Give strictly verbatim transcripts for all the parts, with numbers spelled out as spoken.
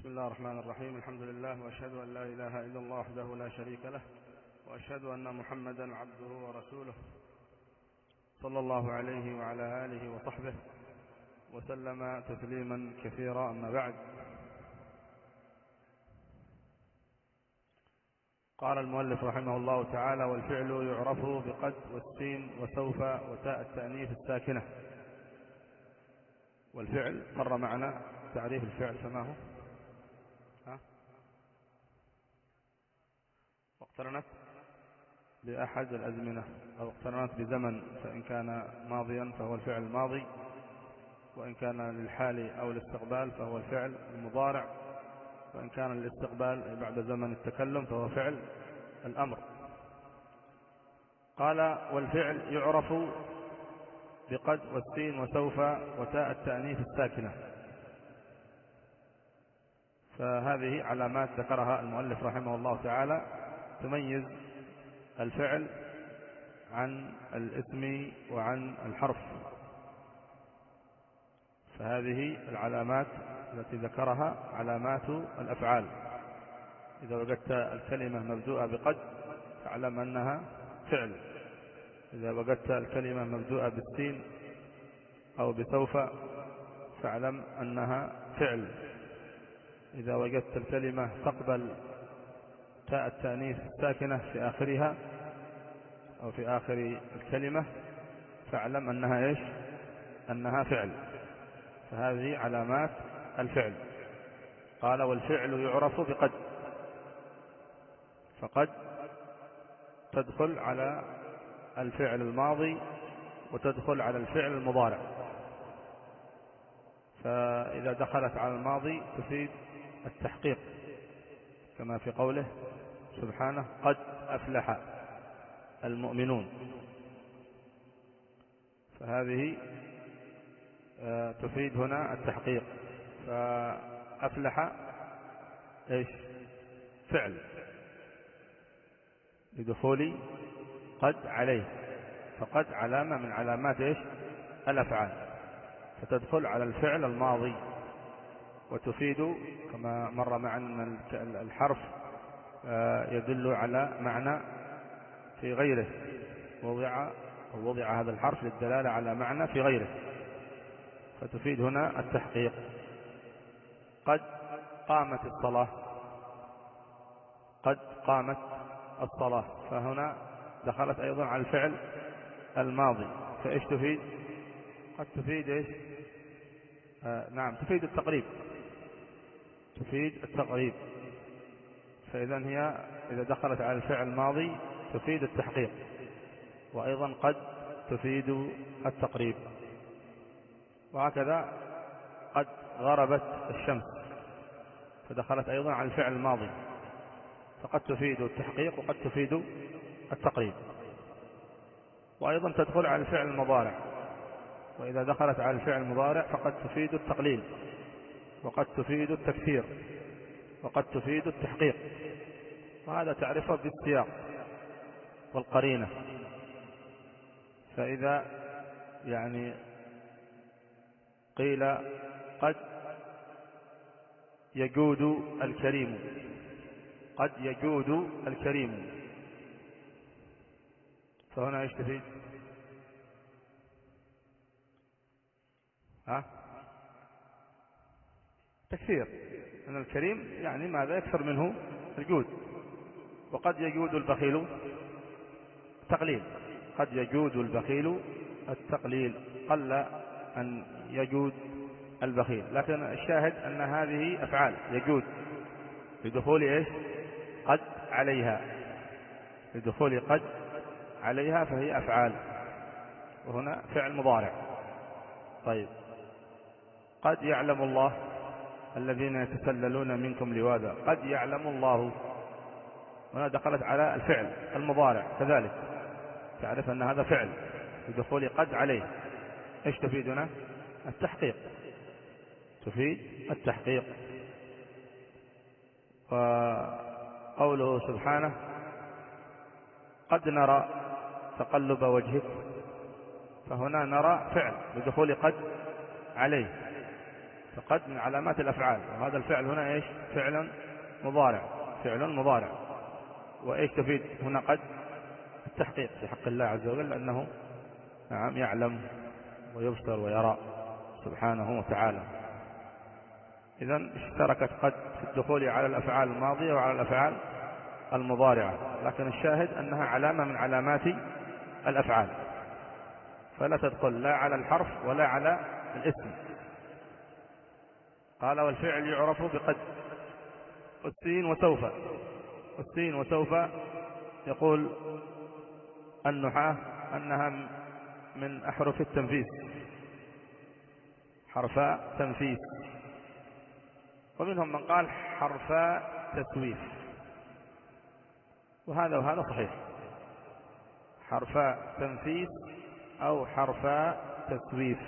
بسم الله الرحمن الرحيم. الحمد لله، وأشهد أن لا إله إلا الله وحده لا شريك له، وأشهد أن محمدا عبده ورسوله صلى الله عليه وعلى آله وصحبه وسلم تسليما كثيرا. أما بعد، قال المؤلف رحمه الله تعالى: والفعل يعرف بقد والسين وسوف وتاء التأنيث الساكنة. والفعل مر معنا تعريف الفعل فما هو؟ ها؟ واقترنت بأحد الأزمنة أو اقترنت بزمن، فإن كان ماضيا فهو الفعل الماضي، وإن كان للحال أو الاستقبال فهو الفعل المضارع، وإن كان الاستقبال بعد زمن التكلم فهو فعل الأمر. قال: والفعل يعرف بقد والسين وسوف وتاء التأنيث الساكنة. فهذه علامات ذكرها المؤلف رحمه الله تعالى تميز الفعل عن الاسم وعن الحرف. فهذه العلامات التي ذكرها علامات الأفعال. إذا وجدت الكلمة مبدوءة بقد فاعلم أنها فعل. إذا وجدت الكلمة مبدوءة بالسين أو بسوف فاعلم أنها فعل. إذا وجدت الكلمة تقبل تاء التأنيث الساكنة في آخرها أو في آخر الكلمة فاعلم أنها إيش؟ أنها فعل. فهذه علامات الفعل. قال: والفعل يعرف بقد. فقد تدخل على الفعل الماضي وتدخل على الفعل المضارع. فإذا دخلت على الماضي تفيد التحقيق، كما في قوله سبحانه: قد أفلح المؤمنون. فهذه تفيد هنا التحقيق. فأفلح إيش؟ فعل لدخول قد عليه. فقد علامة من علامات إيش؟ الأفعال، فتدخل على الفعل الماضي وتفيد كما مر معنا أن الحرف يدل على معنى في غيره، وضع وضع هذا الحرف للدلالة على معنى في غيره، فتفيد هنا التحقيق. قد قامت الصلاة. قد قامت الصلاة، فهنا دخلت أيضا على الفعل الماضي. فإيش تفيد؟ قد تفيد إيش؟ آه نعم، تفيد التقريب. تفيد التقريب. فإذا هي إذا دخلت على الفعل الماضي تفيد التحقيق، وأيضا قد تفيد التقريب. وهكذا قد غربت الشمس، فدخلت أيضا على الفعل الماضي، فقد تفيد التحقيق وقد تفيد التقريب. وأيضا تدخل على الفعل المضارع، وإذا دخلت على الفعل المضارع فقد تفيد التقليل، وقد تفيد التكثير، وقد تفيد التحقيق. وهذا تعرفه بالسياق والقرينة. فإذا يعني قيل قد يجود الكريم، قد يجود الكريم، فهنا ايش تفيد؟ ها؟ تكثير، أن الكريم يعني ماذا؟ يكثر منه الجود. وقد يجود البخيل التقليل. قد يجود البخيل التقليل، قل أن يجود البخيل. لكن الشاهد أن هذه أفعال يجود لدخول إيش؟ قد عليها. لدخول قد عليها فهي أفعال، وهنا فعل مضارع. طيب، قد يعلم الله الذين يتسللون منكم لواذا. قد يعلم الله، هنا دخلت على الفعل المضارع كذلك، تعرف أن هذا فعل لدخول قد عليه. ايش تفيدنا؟ التحقيق. تفيد التحقيق. وقوله سبحانه: قد نرى تقلب وجهك، فهنا نرى فعل لدخول قد عليه، فقد من علامات الأفعال، وهذا الفعل هنا إيش؟ فعل مضارع، فعل مضارع. وإيش تفيد هنا قد؟ التحقيق في حق الله عز وجل، أنه نعم يعلم ويبصر ويرى سبحانه وتعالى. إذن اشتركت قد في الدخول على الأفعال الماضية وعلى الأفعال المضارعة، لكن الشاهد أنها علامة من علامات الأفعال، فلا تدخل لا على الحرف ولا على الاسم. قال والفعل يعرف بقد والسين وسوف. والسين وسوف يقول النحاة أنها من أحرف التنفيس، حرفا تنفيس، ومنهم من قال حرفا تسويف، وهذا وهذا صحيح، حرفا تنفيس أو حرفا تسويف.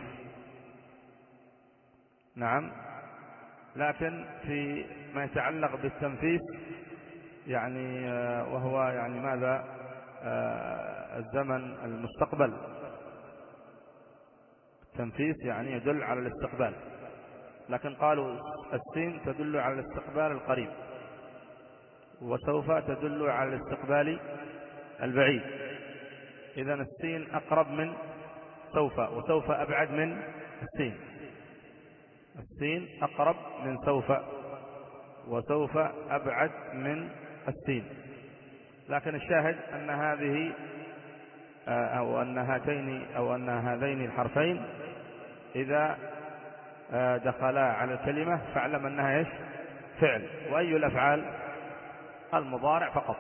نعم، لكن في ما يتعلق بالتنفيس يعني وهو يعني ماذا؟ الزمن المستقبل. التنفيس يعني يدل على الاستقبال، لكن قالوا السين تدل على الاستقبال القريب، وسوف تدل على الاستقبال البعيد. إذن السين أقرب من سوف، وسوف أبعد من السين. السين أقرب من سوف، وسوف أبعد من السين. لكن الشاهد أن هذه أو أن هاتين أو أن هذين الحرفين إذا دخلا على الكلمة فاعلم أنها إيش؟ فعل. وأي الأفعال؟ المضارع فقط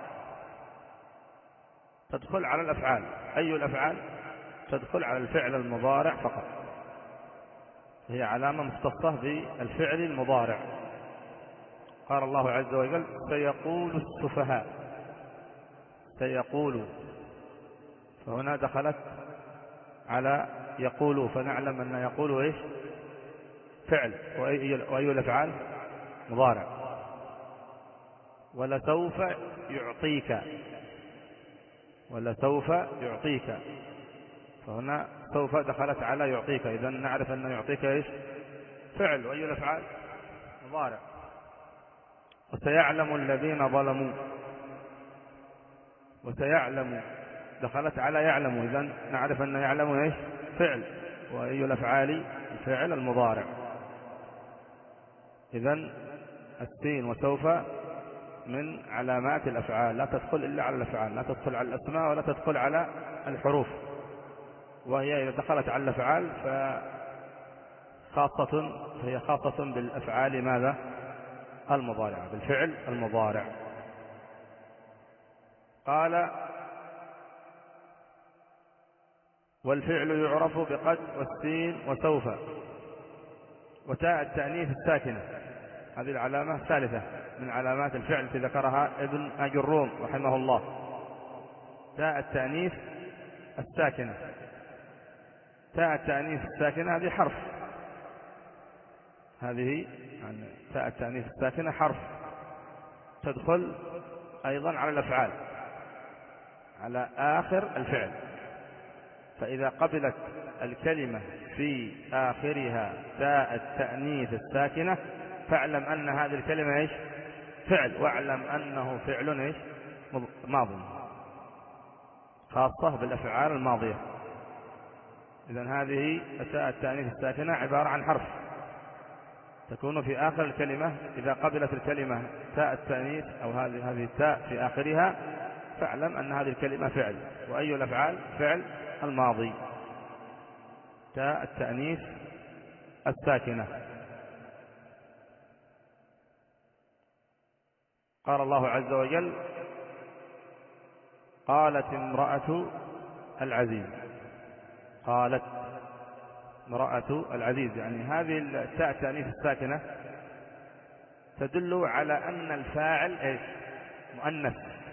تدخل على الأفعال. أي الأفعال؟ تدخل على الفعل المضارع فقط، هي علامة مختصة بالفعل المضارع. قال الله عز وجل سيقول السفهاء، سيقول، فهنا دخلت على يقول، فنعلم أن يقول إيش؟ فعل. وأي الأفعال؟ مضارع. ولسوف يعطيك، ولسوف يعطيك، فهنا سوف دخلت على يعطيك، إذن نعرف أن يعطيك إيش؟ فعل. وأي الأفعال؟ مضارع. وسيعلم الذين ظلموا، وسيعلم دخلت على يعلم، إذن نعرف أن يعلم إيش؟ فعل. وأي الأفعال؟ الفعل المضارع. إذن السين وسوف من علامات الأفعال، لا تدخل إلا على الأفعال، لا تدخل على الأسماء ولا تدخل على الحروف. وهي إذا دخلت على الأفعال فخاصة، فهي خاصة بالأفعال ماذا؟ المضارعة، بالفعل المضارع. قال والفعل يعرف بقد والسين وسوف وتاء التأنيث الساكنة. هذه العلامة الثالثة من علامات الفعل التي ذكرها ابن أجروم رحمه الله، تاء التأنيث الساكنة. تاء التأنيث الساكنة هذه حرف، هذه يعني تاء التأنيث الساكنة حرف تدخل أيضا على الأفعال، على آخر الفعل. فإذا قبلت الكلمة في آخرها تاء التأنيث الساكنة فاعلم أن هذه الكلمة إيش؟ فعل. واعلم أنه فعل إيش؟ ماضي، خاصة بالأفعال الماضية. إذن هذه تاء التأنيث الساكنة عبارة عن حرف تكون في آخر الكلمة. إذا قبلت الكلمة تاء التأنيث أو هذه هذه التاء في آخرها فاعلم أن هذه الكلمة فعل. وأي الأفعال؟ فعل الماضي، تاء التأنيث الساكنة. قال الله عز وجل قالت امرأة العزيز، قالت امرأة العزيز، يعني هذه التاء التأنيث الساكنة تدل على أن الفاعل إيش؟ مؤنث،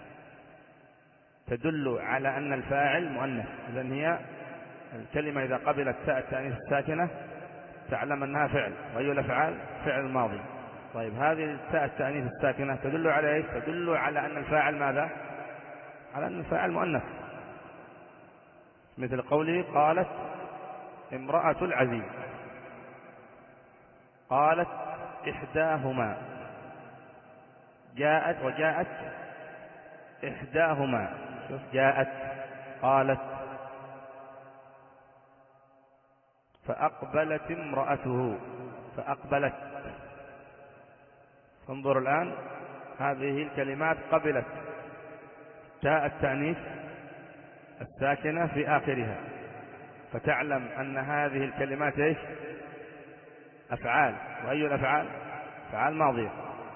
تدل على أن الفاعل مؤنث. إذن هي الكلمة إذا قبلت تاء التأنيث الساكنة تعلم أنها فعل. وأي الأفعال؟ فعل الماضي. طيب هذه التاء التأنيث الساكنة تدل على إيش؟ تدل على أن الفاعل ماذا؟ على أن الفاعل مؤنث، مثل قوله قالت امرأة العزيز. قالت إحداهما. جاءت وجاءت إحداهما. شوف جاءت قالت. فأقبلت امرأته. فأقبلت. فانظر الآن هذه الكلمات قبلت تاء التأنيث الساكنة في آخرها، فتعلم أن هذه الكلمات إيش؟ أفعال. وأي الأفعال؟ أفعال ماضية،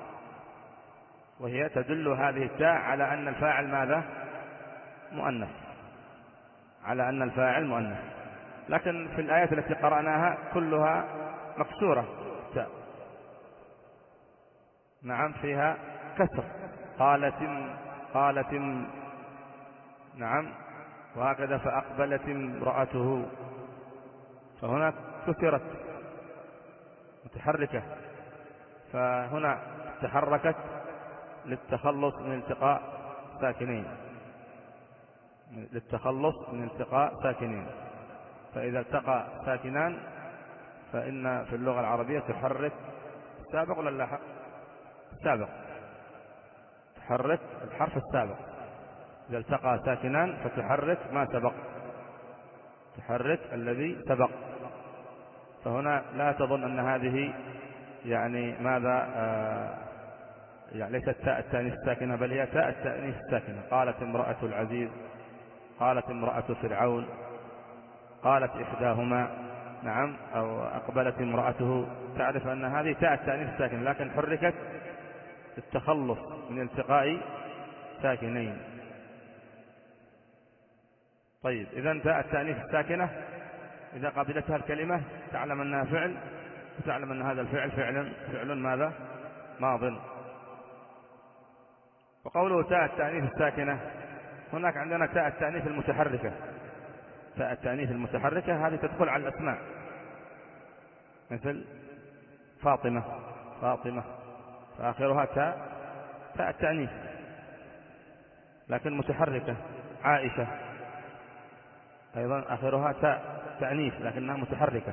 وهي تدل هذه التاء على أن الفاعل ماذا؟ مؤنث، على أن الفاعل مؤنث. لكن في الآيات التي قرأناها كلها مكسورة التاء، نعم فيها كسر. قالت قالت نعم، وهكذا فأقبلت امرأته، فهنا كسرت متحركة، فهنا تحركت للتخلص من التقاء ساكنين، للتخلص من التقاء ساكنين. فإذا التقى ساكنان فإن في اللغة العربية تحرك السابق ولا اللاحق؟ السابق، تحرك الحرف السابق. إذا التقى ساكنان فتحرك ما سبق، تحرك الذي سبق. فهنا لا تظن أن هذه يعني ماذا آه يعني ليست تاء التأنيث الساكنة، بل هي تاء التأنيث الساكنة. قالت امرأة العزيز، قالت امرأة فرعون، قالت إحداهما، نعم، أو أقبلت امرأته. تعرف أن هذه تاء التأنيث الساكنة، لكن حركت التخلص من التقاء ساكنين. طيب، إذا تاء التأنيث الساكنة إذا قابلتها الكلمة تعلم أنها فعل، وتعلم أن هذا الفعل فعل فعل ماذا؟ ماض. وقوله تاء التأنيث الساكنة، هناك عندنا تاء التأنيث المتحركة. تاء التأنيث المتحركة هذه تدخل على الأسماء، مثل فاطمة، فاطمة فآخرها تاء تاء التأنيث لكن متحركة. عائشة أيضا آخرها تاء تأنيث لكنها متحركة.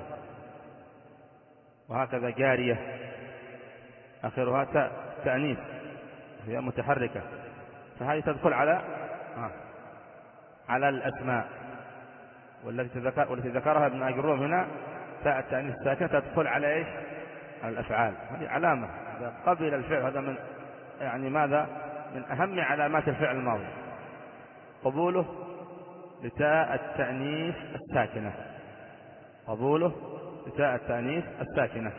وهكذا جارية آخرها تاء تأنيث هي متحركة. فهذه تدخل على آه على الأسماء. والتي ذكر والتي ذكرها ابن أجروم هنا تاء التأنيث الساكنة تدخل على إيش؟ على الأفعال. هذه علامة إذا قبل الفعل، هذا من يعني ماذا؟ من أهم علامات الفعل الماضي، قبوله لتاء التأنيث الساكنة، قبوله لتاء التأنيث الساكنة.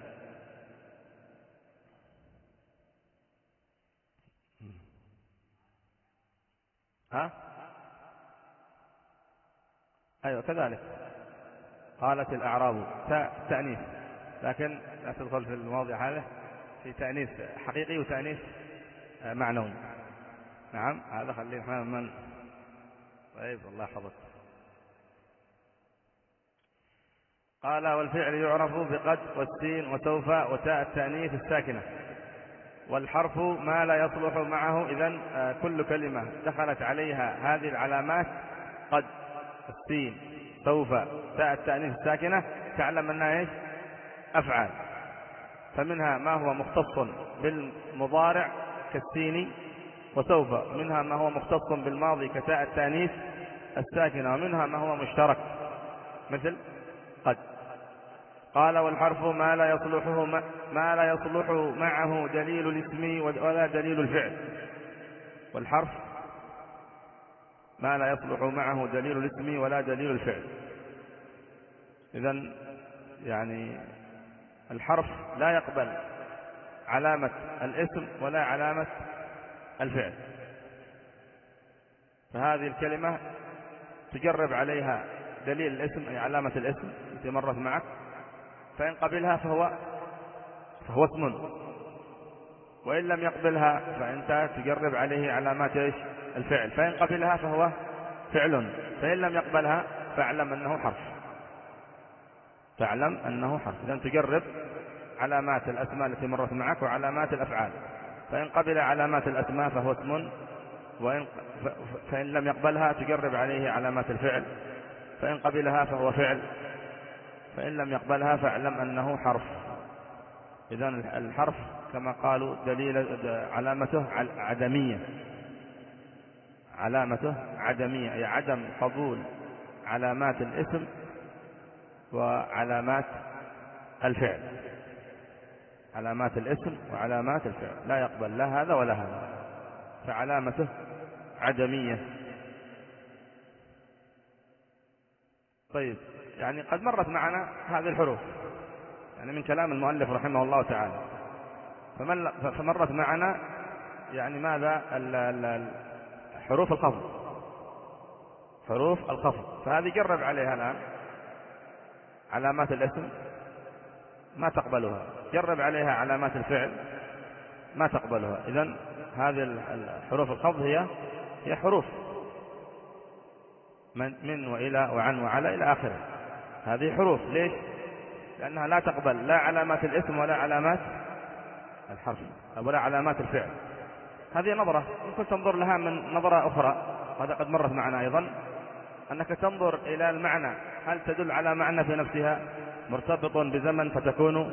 ها؟ أيوة كذلك. قالت الأعراب تاء التأنيث، لكن لا تدخل في المواضع هذا، في تأنيث حقيقي وتأنيث معنوي. نعم، هذا خليه احنا من. طيب، الله يحفظك. قال والفعل يعرف بقد والسين وسوف وتاء التأنيث الساكنة، والحرف ما لا يصلح معه. إذن كل كلمة دخلت عليها هذه العلامات قد، السين، سوف، تاء التأنيث الساكنة، تعلم أنها إيش؟ أفعال. فمنها ما هو مختص بالمضارع كالسين وسوف، منها ما هو مختص بالماضي كتاء التأنيث الساكنة، ومنها ما هو مشترك مثل قد. قال والحرف ما لا يصلحه ما لا يصلح معه دليل الاسم ولا دليل الفعل. والحرف ما لا يصلح معه دليل الاسم ولا دليل الفعل. إذن يعني الحرف لا يقبل علامة الاسم ولا علامة الفعل. فهذه الكلمة تجرب عليها دليل الاسم أي علامة الاسم التي مرت معك، فإن قبلها فهو فهو اسم، وإن لم يقبلها فأنت تجرب عليه علامات إيش؟ الفعل. فإن قبلها فهو فعل، فإن لم يقبلها فاعلم أنه حرف، فاعلم أنه حرف. إذن تجرب علامات الأسماء التي مرت معك وعلامات الأفعال. فإن قبل علامات الأسماء فهو اسم، وإن فإن لم يقبلها تجرب عليه علامات الفعل. فإن قبلها فهو فعل، فإن لم يقبلها فاعلم أنه حرف. إذن الحرف كما قالوا دليل علامته عدمية، علامته عدمية أي عدم قبول علامات الاسم وعلامات الفعل، علامات الاسم وعلامات الفعل لا يقبل لا هذا ولا هذا، فعلامته عدمية. طيب يعني قد مرت معنا هذه الحروف يعني من كلام المؤلف رحمه الله تعالى، فمرت معنا يعني ماذا حروف الخفض، حروف الخفض، فهذه جرب عليها الآن علامات الاسم ما تقبلها، جرب عليها علامات الفعل ما تقبلها. إذن هذه الحروف الخفض هي هي حروف من, من وإلى وعن وعلى إلى آخره، هذه حروف. ليش؟ لأنها لا تقبل لا علامات الاسم ولا علامات الحرف ولا علامات الفعل. هذه نظرة ممكن تنظر لها من نظرة أخرى، وهذا قد مرت معنا أيضا، أنك تنظر إلى المعنى هل تدل على معنى في نفسها مرتبط بزمن فتكون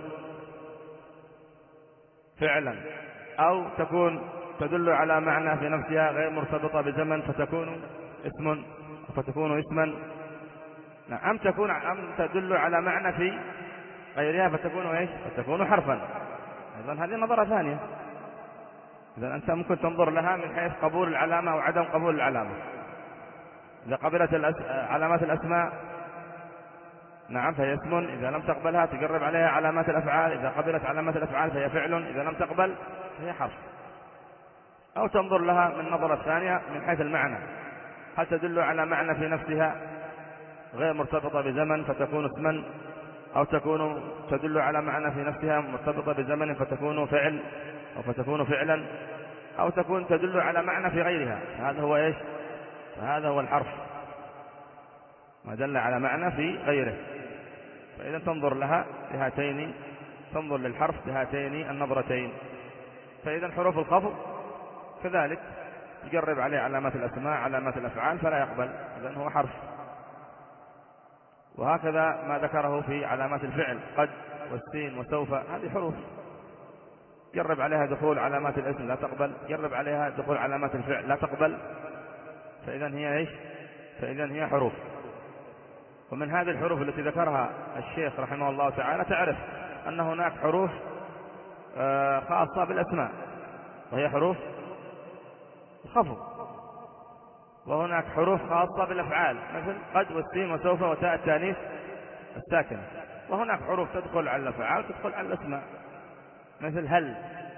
فعلا، أو تكون تدل على معنى في نفسها غير مرتبطة بزمن فتكون اسم فتكون اسما، أم تكون أم تدل على معنى في غيرها فتكون ايش؟ فتكون حرفا. ايضا هذه نظرة ثانية. اذا انت ممكن تنظر لها من حيث قبول العلامة وعدم قبول العلامة. اذا قبلت الأس... علامات الاسماء نعم فهي اسم، اذا لم تقبلها تقرب عليها علامات الافعال، اذا قبلت علامات الافعال فهي فعل، اذا لم تقبل فهي حرف. او تنظر لها من نظرة ثانية من حيث المعنى، هل تدل على معنى في نفسها غير مرتبطة بزمن فتكون اسما، أو تكون تدل على معنى في نفسها مرتبطة بزمن فتكون فعل أو فتكون فعلا، أو تكون تدل على معنى في غيرها، هذا هو إيش؟ هذا هو الحرف، ما دل على معنى في غيره. فإذا تنظر لها بهاتين، تنظر للحرف بهاتين النظرتين. فإذا حروف الخفض كذلك تجرب عليه علامات الأسماء علامات الأفعال فلا يقبل، إذن هو حرف. وهكذا ما ذكره في علامات الفعل قد والسين وسوف، هذه حروف جرب عليها دخول علامات الاسم لا تقبل، جرب عليها دخول علامات الفعل لا تقبل، فإذا هي ايش؟ فإذا هي حروف. ومن هذه الحروف التي ذكرها الشيخ رحمه الله تعالى تعرف أن هناك حروف خاصة بالأسماء وهي حروف الخفض، وهناك حروف خاصة بالأفعال مثل قد والسين وسوف وتاء التانيث الساكنة، وهناك حروف تدخل على الأفعال تدخل على الأسماء مثل هل،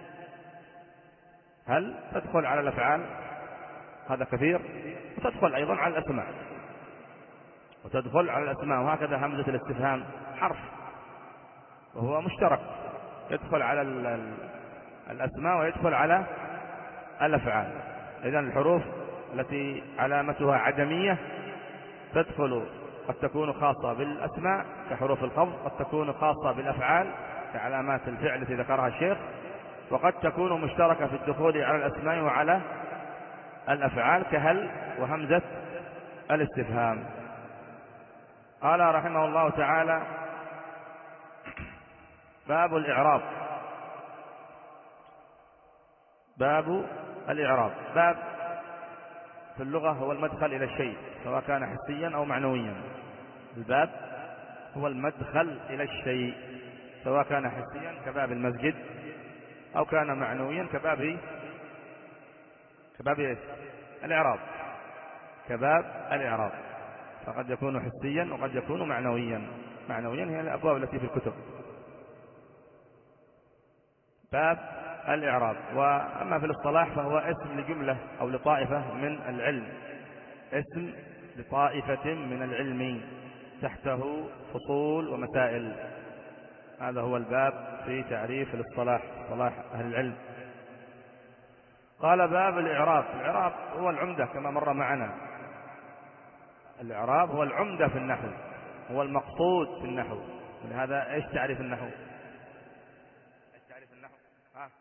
هل تدخل على الأفعال هذا كثير، وتدخل أيضا على الأسماء وتدخل على الأسماء. وهكذا همزة الاستفهام حرف وهو مشترك يدخل على الأسماء ويدخل على الأفعال. إذن الحروف التي علامتها عدمية تدخل قد تكون خاصة بالأسماء كحروف الخفض، قد تكون خاصة بالأفعال كعلامات الفعل التي ذكرها الشيخ، وقد تكون مشتركة في الدخول على الأسماء وعلى الأفعال كهل وهمزة الاستفهام. قال رحمه الله تعالى: باب الإعراب. باب الإعراب، باب في اللغة هو المدخل إلى الشيء سواء كان حسيا أو معنويا. الباب هو المدخل إلى الشيء سواء كان حسيا كباب المسجد أو كان معنويا كباب كباب الإعراب، كباب الإعراب، فقد يكون حسيا وقد يكون معنويا. معنويا هي الأبواب التي في الكتب. باب الإعراب. وأما في الاصطلاح فهو اسم لجملة أو لطائفة من العلم، اسم لطائفة من العلم تحته فصول ومسائل. هذا هو الباب في تعريف الاصطلاح، اصطلاح أهل العلم. قال: باب الإعراب. الإعراب هو العمدة كما مر معنا. الإعراب هو العمدة في النحو، هو المقصود في النحو. ولهذا ايش تعريف النحو؟ ايش تعريف النحو؟ ها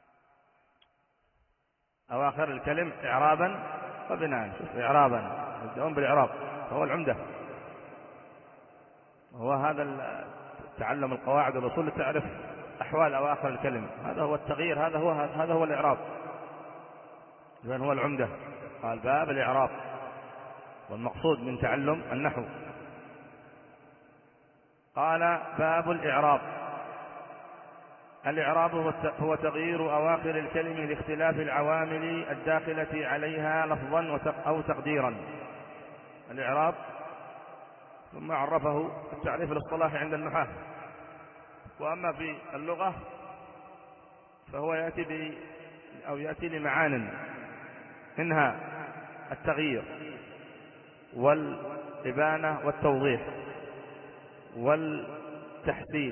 أواخر الكلم إعرابا وبناء. شوف إعرابا يبدأون بالإعراب فهو العمدة، هو هذا تعلم القواعد والأصول تعرف أحوال أواخر الكلم، هذا هو التغيير، هذا هو هذا هو الإعراب، إذن هو العمدة. قال باب الإعراب، والمقصود من تعلم النحو. قال باب الإعراب. الإعراب هو تغيير أواخر الكلم لاختلاف العوامل الداخلة عليها لفظا أو تقديرا. الإعراب ثم عرفه التعريف الاصطلاحي عند النحاة. وأما في اللغة فهو يأتي ب أو يأتي لمعان، منها التغيير والإبانة والتوضيح والتحسين،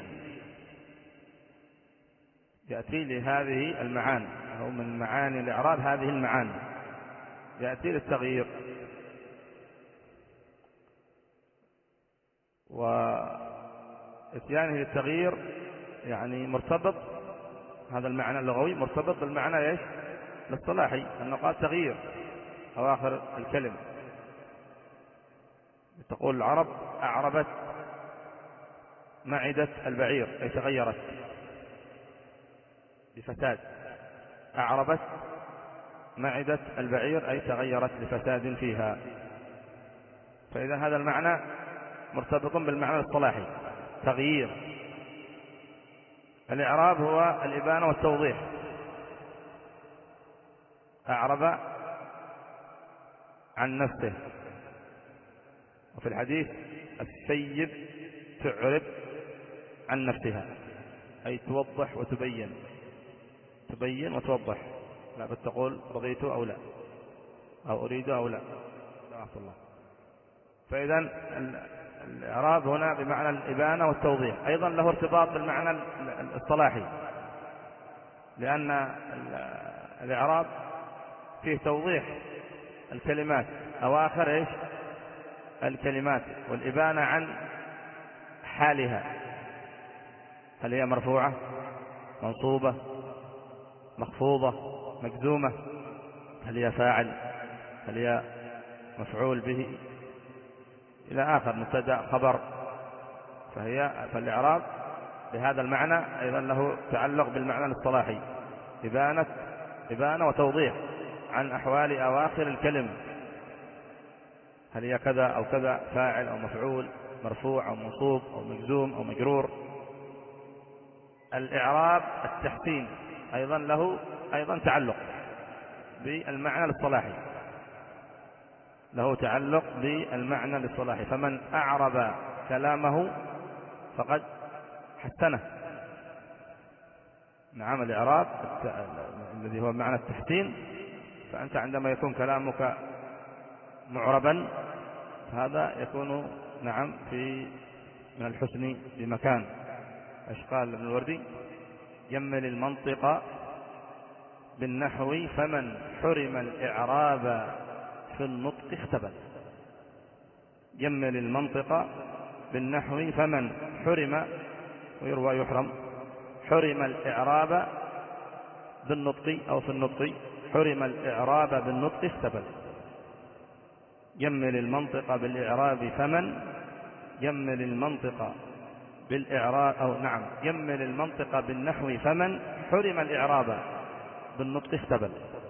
يأتي لهذه المعاني، أو من معاني الإعراب هذه المعاني. يأتي للتغيير وإتيانه للتغيير يعني مرتبط، هذا المعنى اللغوي مرتبط بالمعنى ايش الاصطلاحي، أنه قال تغيير أواخر الكلم. تقول العرب أعربت معدة البعير، أي تغيرت بفساد. أعربت معدة البعير أي تغيرت لفساد فيها. فإذا هذا المعنى مرتبط بالمعنى الاصطلاحي تغيير. الإعراب هو الإبانة والتوضيح. أعرب عن نفسه، وفي الحديث السيب تعرب عن نفسها، أي توضح وتبين، تبين وتوضح، لا بد تقول رضيت أو لا، أو أريد أو لا. الله. فإذا الإعراب هنا بمعنى الإبانة والتوضيح، أيضا له ارتباط بالمعنى الاصطلاحي، لأن الإعراب فيه توضيح الكلمات أواخر إيش الكلمات، والإبانة عن حالها، هل هي مرفوعة منصوبة مخفوضة مجزومة، هل هي فاعل، هل هي مفعول به، إلى آخر، مبتدأ خبر. فهي فالإعراب بهذا المعنى أيضا له تعلق بالمعنى الاصطلاحي، إبانة إبانة وتوضيح عن أحوال أواخر الكلم، هل هي كذا أو كذا، فاعل أو مفعول، مرفوع أو منصوب أو مجزوم أو مجرور. الإعراب التحسين أيضا له أيضا تعلق بالمعنى الاصطلاحي، له تعلق بالمعنى الاصطلاحي. فمن أعرب كلامه فقد حسنه. نعم، الإعراب الذي هو معنى التحسين، فأنت عندما يكون كلامك معربا فهذا يكون نعم في من الحسن بمكان. ايش قال ابن الوردي؟ يمل المنطق بالنحو فمن حرم الإعراب في النطق اختبل. يمل المنطق بالنحو فمن حرم، ويروى يحرم، حرم الإعراب بالنطق أو في النطق، حرم الإعراب بالنطق اختبل. يمل المنطق بالإعراب فمن يمل المنطق بالإعراب أو نعم يمل المنطق بالنحو فمن حرم الإعراب بالنطق اختبل.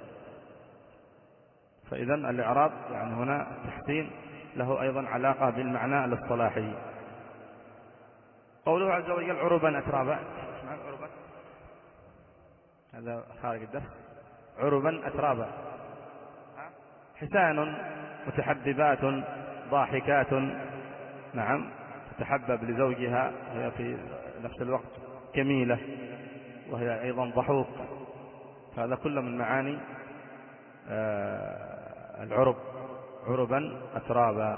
فإذا الإعراب يعني هنا التحسين له أيضا علاقة بالمعنى الاصطلاحي. قوله عز وجل عربا أترابا، اسمع عربا، هذا خارج الدرس. عربا أترابا، حسان متحببات ضاحكات، نعم تتحبب لزوجها، وهي في نفس الوقت جميلة، وهي أيضا ضحوك. هذا كله من معاني آه العرب، عربا أترابا.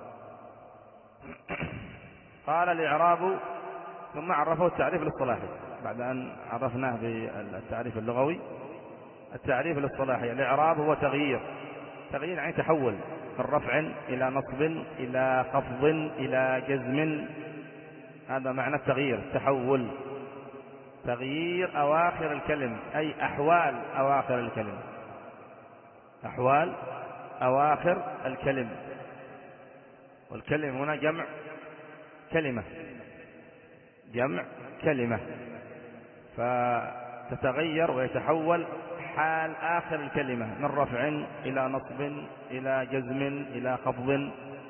قال الإعراب، ثم عرفه التعريف الاصطلاحي بعد أن عرفناه بالتعريف اللغوي. التعريف الاصطلاحي: الإعراب هو تغيير، تغيير يعني تحول، من رفع إلى نصب إلى خفض إلى جزم، هذا معنى التغيير، تحول، تغيير أواخر الكلم، أي أحوال أواخر الكلم، أحوال أواخر الكلم. والكلم هنا جمع كلمة، جمع كلمة، فتتغير ويتحول حال آخر الكلمة من رفع إلى نصب إلى جزم إلى خفض.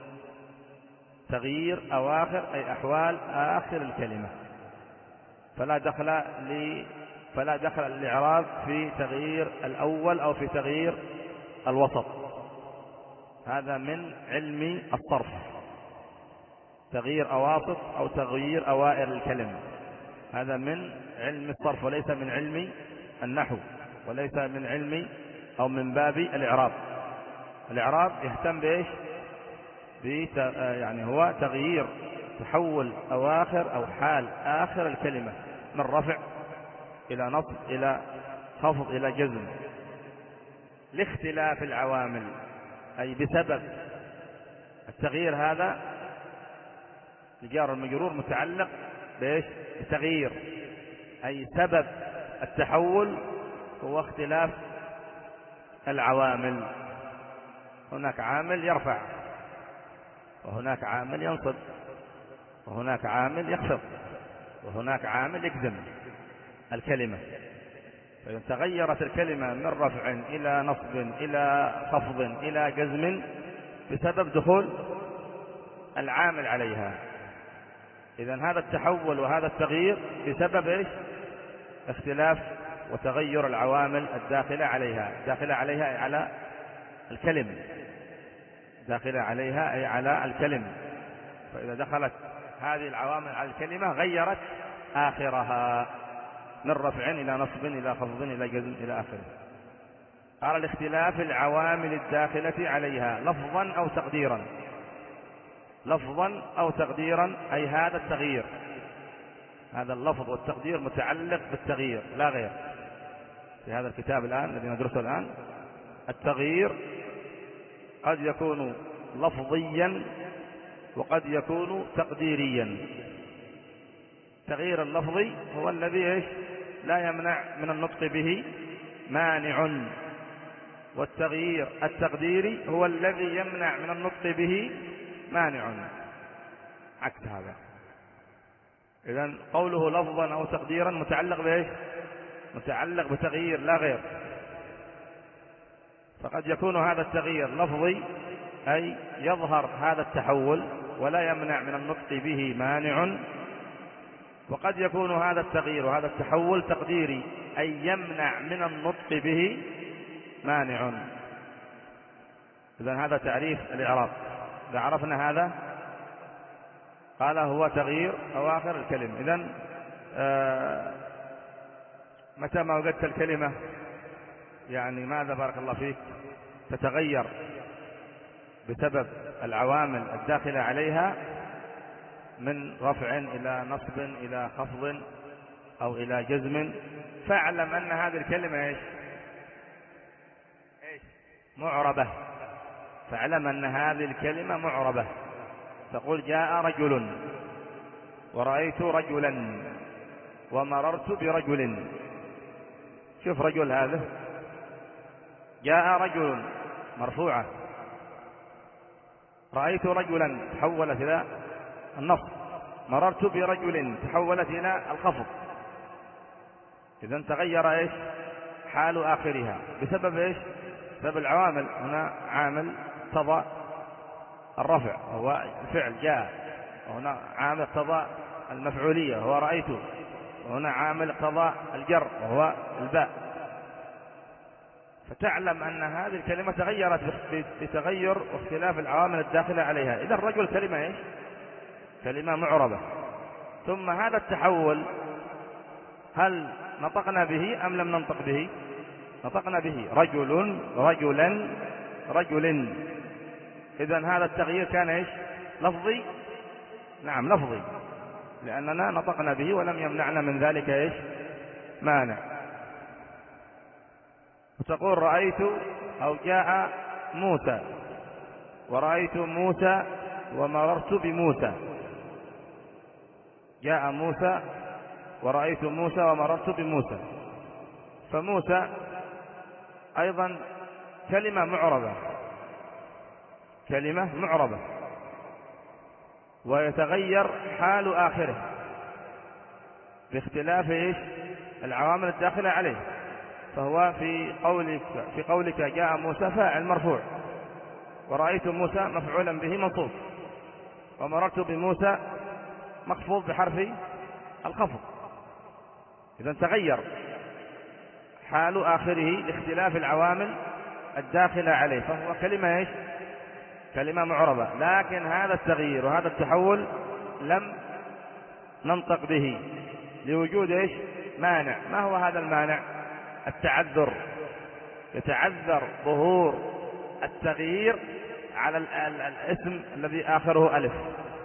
تغيير أواخر أي أحوال آخر الكلمة، فلا دخل ل فلا دخل الإعراب في تغيير الأول أو في تغيير الوسط. هذا من علم الصرف، تغيير أواسط أو تغيير أوائل الكلمة، هذا من علم الصرف وليس من علم النحو، وليس من علم أو من باب الإعراب. الإعراب يهتم بإيش؟ يعني هو تغيير تحول أواخر أو حال آخر الكلمة من رفع إلى نصب إلى خفض إلى جزم لاختلاف العوامل، أي بسبب التغيير هذا الجار المجرور متعلق بإيش؟ التغيير، أي سبب التحول هو اختلاف العوامل. هناك عامل يرفع، وهناك عامل ينصب، وهناك عامل يخفض، وهناك عامل يجزم الكلمة. فإن تغيرت الكلمة من رفع إلى نصب إلى خفض إلى جزم بسبب دخول العامل عليها، إذن هذا التحول وهذا التغيير بسبب إيش؟ اختلاف وتغير العوامل الداخلة عليها، داخلة عليها أي على الكلمة، داخلة عليها أي على الكلمة. فإذا دخلت هذه العوامل على الكلمة غيرت آخرها من رفع إلى نصب إلى خفض إلى جزم إلى آخره. قال لاختلاف العوامل الداخلة عليها لفظا أو تقديرا. لفظا أو تقديرا أي هذا التغيير، هذا اللفظ والتقدير متعلق بالتغيير لا غير. في هذا الكتاب الآن الذي ندرسه الآن التغيير قد يكون لفظيا وقد يكون تقديريا. التغيير اللفظي هو الذي إيش؟ لا يمنع من النطق به مانع، والتغيير التقديري هو الذي يمنع من النطق به مانع، عكس هذا. إذن قوله لفظا أو تقديرا متعلق بإيش؟ متعلق بتغيير لا غير. فقد يكون هذا التغيير لفظي أي يظهر هذا التحول ولا يمنع من النطق به مانع، وقد يكون هذا التغيير وهذا التحول تقديري أي يمنع من النطق به مانع. إذن هذا تعريف الإعراب. إذا عرفنا هذا قال هو تغيير أواخر الكلمة. إذن آه متى ما وجدت الكلمة يعني ماذا بارك الله فيك تتغير بسبب العوامل الداخلة عليها من رفع إلى نصب إلى خفض أو إلى جزم، فاعلم أن هذه الكلمة إيش؟ إيش؟ معربة. فاعلم أن هذه الكلمة معربة. تقول جاء رجل ورأيت رجلا ومررت برجل. شوف رجل هذا جاء رجل مرفوعة، رأيت رجلا تحولت إلى النصب، مررت برجل تحولت إلى الخفض. إذن تغير إيش؟ حال آخرها بسبب إيش؟ بسبب العوامل. هنا عامل اقتضى الرفع وهو الفعل جاء، وهنا عامل اقتضى المفعولية وهو رأيته، وهنا عامل اقتضى الجر وهو الباء. فتعلم أن هذه الكلمة تغيرت بتغير واختلاف العوامل الداخلة عليها. إذا الرجل كلمة إيش؟ كلمة معربة. ثم هذا التحول هل نطقنا به أم لم ننطق به؟ نطقنا به. رجل رجلا رجل. إذن هذا التغيير كان إيش؟ لفظي؟ نعم لفظي، لأننا نطقنا به ولم يمنعنا من ذلك إيش؟ مانع. وتقول رأيت أو جاء موسى ورأيت موسى ومررت بموسى. جاء موسى ورأيت موسى ومررت بموسى. فموسى أيضا كلمة معربة، كلمة معربة، ويتغير حال آخره باختلاف إيش؟ العوامل الداخلة عليه، فهو في قولك في قولك جاء موسى فاعل مرفوع، ورأيت موسى مفعولا به منصوب، ومررت بموسى مخفوض بحرف الخفض. إذا تغير حال آخره لاختلاف العوامل الداخلة عليه، فهو كلمة إيش؟ كلمة معربة. لكن هذا التغيير وهذا التحول لم ننطق به لوجود إيش؟ مانع. ما هو هذا المانع؟ التعذر. يتعذر ظهور التغيير على الاسم الذي آخره ألف،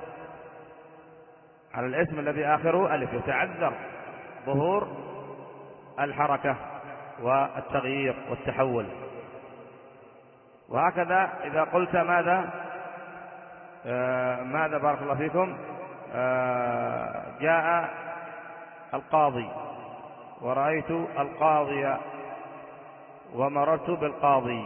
على الاسم الذي آخره ألف يتعذر ظهور الحركة والتغيير والتحول. وهكذا إذا قلت ماذا آه ماذا بارك الله فيكم آه جاء القاضي ورأيت القاضي ومررت بالقاضي،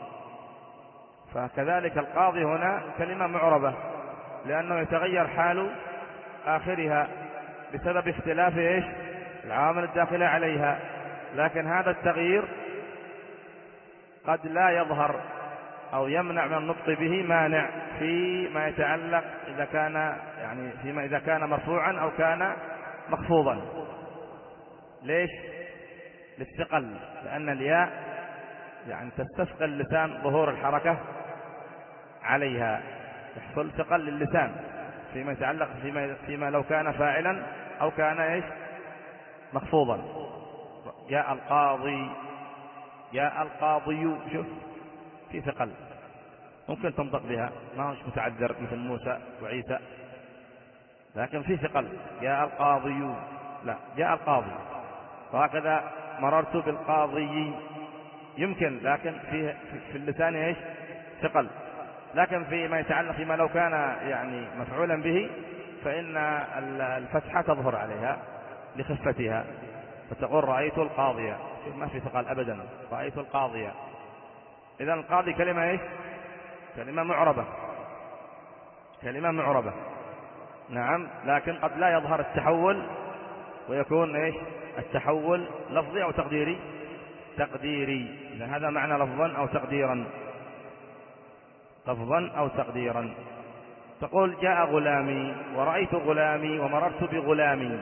فكذلك القاضي هنا كلمة معربة لأنه يتغير حال آخرها بسبب اختلاف إيش؟ العوامل الداخلة عليها. لكن هذا التغيير قد لا يظهر أو يمنع من النطق به مانع فيما يتعلق إذا كان يعني فيما إذا كان مرفوعا أو كان مخفوضا. ليش؟ للثقل، لأن الياء يعني تستثقل اللسان ظهور الحركة عليها، يحصل ثقل للسان فيما يتعلق فيما, فيما لو كان فاعلا أو كان إيش؟ مخفوضا. جاء القاضي، جاء القاضي، شوف في ثقل ممكن تنطق بها، ما هوش متعذر مثل موسى وعيسى، لكن في ثقل. جاء القاضي، لا جاء القاضي. وهكذا مررت بالقاضي يمكن، لكن في في اللسان ايش؟ ثقل. لكن فيما يتعلق فيما لو كان يعني مفعولا به فإن الفتحة تظهر عليها لخفتها، فتقول رأيت القاضية، ما في ثقل أبدا، رأيت القاضية. إذا القاضي كلمة ايش؟ كلمة معربة، كلمة معربة نعم، لكن قد لا يظهر التحول ويكون ايش؟ التحول لفظي أو تقديري؟ تقديري. إذا هذا معنى لفظا أو تقديرا، لفظا أو تقديرا. تقول جاء غلامي ورأيت غلامي ومررت بغلامي،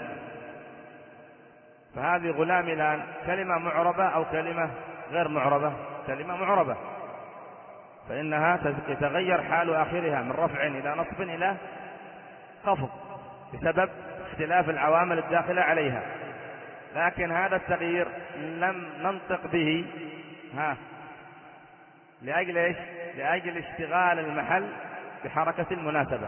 فهذه غلامي الآن كلمة معربة أو كلمة غير معربة؟ كلمة معربة، فإنها يتغير حال آخرها من رفع إلى نصب إلى خفض بسبب اختلاف العوامل الداخلة عليها. لكن هذا التغيير لم ننطق به ها لأجل إيش؟ لأجل اشتغال المحل بحركة المناسبة،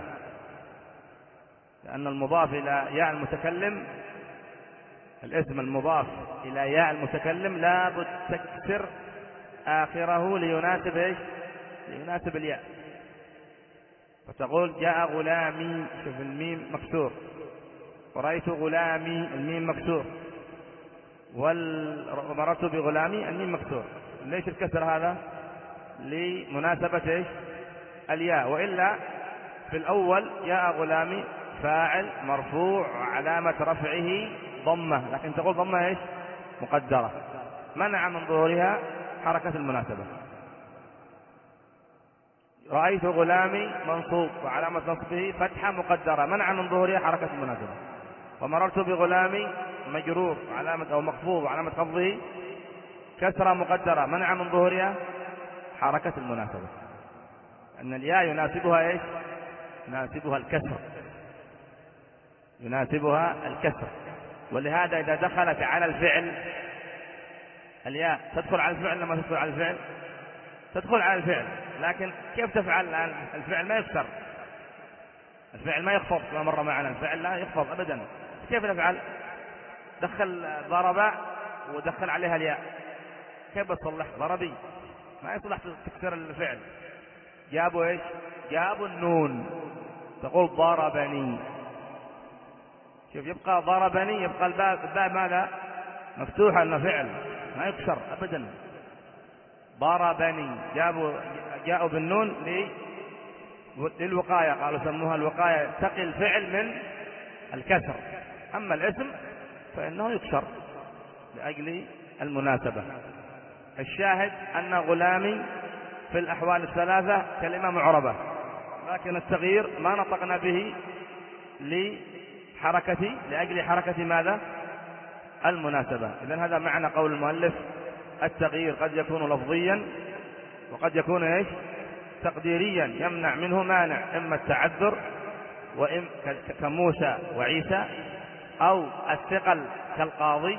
لأن المضاف إلى ياء المتكلم، الاسم المضاف إلى ياء المتكلم لابد تكسر آخره ليناسب إيش؟ ليناسب الياء. فتقول جاء غلامي، شوف الميم مكسور، ورأيت غلامي الميم مكسور، ومررت بغلامي الميم مكسور. ليش الكسر هذا؟ لمناسبة إيش؟ الياء. وإلا في الأول جاء غلامي فاعل مرفوع علامة رفعه ضمة، لكن تقول ضمة إيش؟ مقدرة، منع من ظهورها حركة المناسبة. رأيت غلامي منصوب وعلامة نصبه فتحة مقدرة، منع من ظهورها حركة المناسبة. ومررت بغلامي مجرور علامة أو مخفوض وعلامة خفضه كسرة مقدرة، منع من ظهورها حركة المناسبة. أن الياء يناسبها إيش؟ يناسبها الكسر، يناسبها الكسر. ولهذا إذا دخلت على الفعل الياء تدخل على الفعل لما تدخل على الفعل تدخل على الفعل، لكن كيف تفعل الآن؟ الفعل ما يكسر، الفعل ما يخفض كما مر معنا، الفعل لا يخفض أبدا. كيف نفعل؟ دخل ضرب ودخل عليها الياء، كيف تصلح؟ ضربي ما يصلح تكسر الفعل. جابوا ايش؟ جابوا النون، تقول ضربني. شوف يبقى ضربني، يبقى الباب الباب ماذا؟ مفتوحا، انه فعل ما يكسر ابدا. ضربني جابوا جاءوا بالنون للوقاية، قالوا سموها الوقاية، تقي الفعل من الكسر. أما الاسم فإنه يكسر لأجل المناسبة. الشاهد أن غلامي في الأحوال الثلاثة كلمة معربة، لكن الصغير ما نطقنا به لحركة لأجل حركة ماذا؟ المناسبة. إذن هذا معنى قول المؤلف التغيير قد يكون لفظيا وقد يكون ايش؟ تقديريا، يمنع منه مانع، إما التعذر وإم كموسى وعيسى، أو الثقل كالقاضي،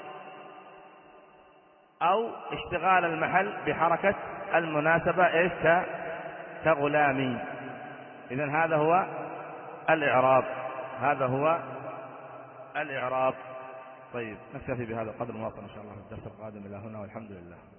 أو اشتغال المحل بحركة المناسبة ايش؟ كغلامي. إذن هذا هو الإعراب، هذا هو الإعراب. طيب نكتفي بهذا القدر، ونواصل إن شاء الله في الدرس القادم. إلى هنا والحمد لله.